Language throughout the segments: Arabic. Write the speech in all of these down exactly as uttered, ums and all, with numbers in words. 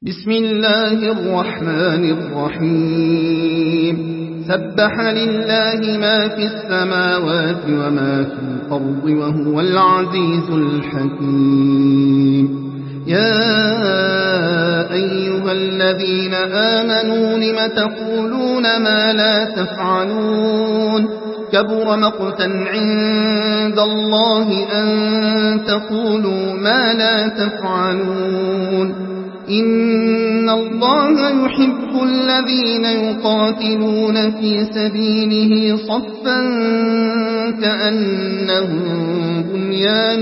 بسم الله الرحمن الرحيم سبح لله ما في السماوات وما في الأرض وهو العزيز الحكيم يا أيها الذين آمنوا لم تقولون ما لا تفعلون كبر مقتا عند الله أن تقولوا ما لا تفعلون إن الله يحب الذين يقاتلون في سبيله صفا كأنهم بنيان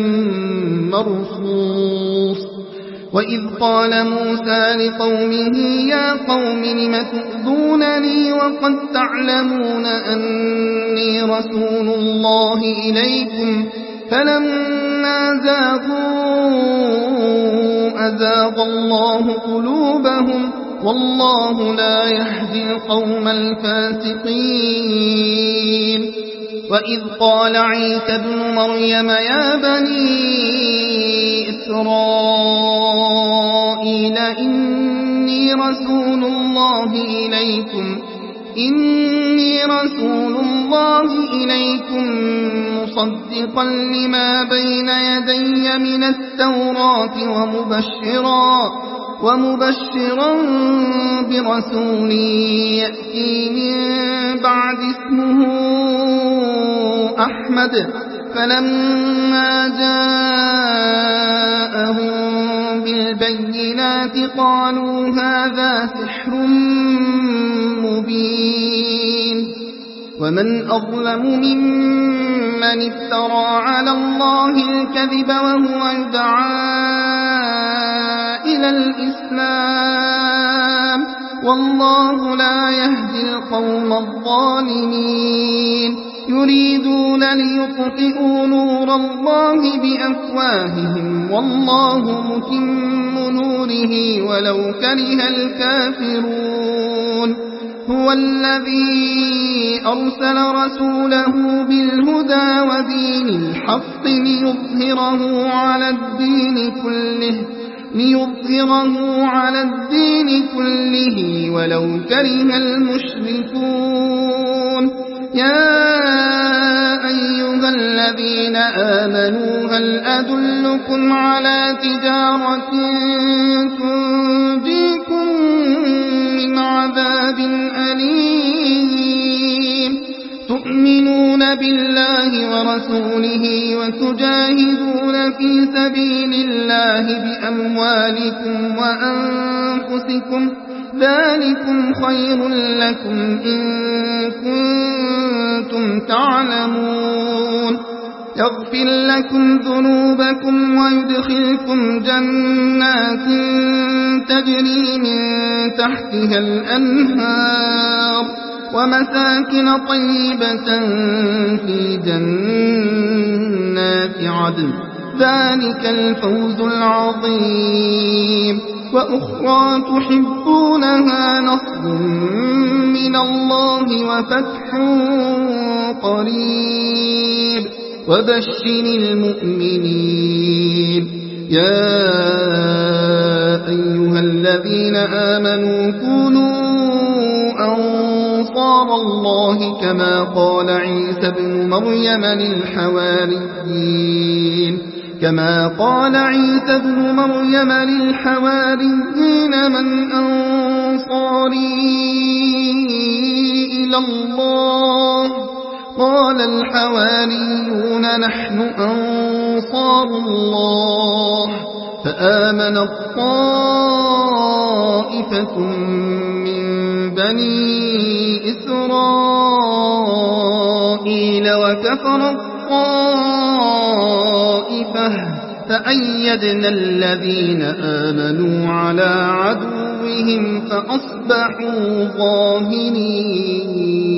مرصوص وإذ قال موسى لقومه يا قوم لم تؤذونني وقد تعلمون أني رسول الله إليكم فلما زاغوا أزاغ الله قلوبهم والله لا يهدي القوم الفاسقين وإذ قال عيسى ابن مريم يا بني إسرائيل إني رسول الله إليكم إني رسول الله إليكم مصدقا لما بين يدي من التوراة ومبشرا ومبشرا برسول يأتي من بعد اسمه أحمد فلما جاءهم بالبينات قالوا هذا سحر مبين ومن أظلم ممن افترى على الله الكذب وهو يدعى إلى الإسلام والله لا يهدي القوم الظالمين يريدون ليطفئوا نور الله بأفواههم والله متم نوره ولو كره الكافرون هو الذي أرسل رسوله بالهدى ودين الحق ليظهره على الدين كله ليظهره على الدين كله ولو كره المشركون يا أيها الذين آمنوا هل أدلكم على تجارة تنجيكم من عذاب أليم تؤمنون بالله ورسوله وتجاهدون في سبيل الله بأموالكم وأنفسكم ذلكم خير لكم إن كنتم تعلمون يغفر لكم ذنوبكم ويدخلكم جنات تجري من تحتها الأنهار ومساكن طيبة في جنات عدن ذلك الفوز العظيم وأخرى تحبونها نصر من الله وفتح قريب وبشر المؤمنين يا أيها الذين آمنوا كونوا أنصار الله كما قال عيسى ابن مريم للحواريين كما قال عيسى ابن مريم للحواريين من أنصاري إلى الله قال الحواريون نحن أنصار الله فآمنت طائفة من بني إسرائيل وكفرت طائفة فأيدنا الذين آمنوا على عدوهم فأصبحوا ظاهرين.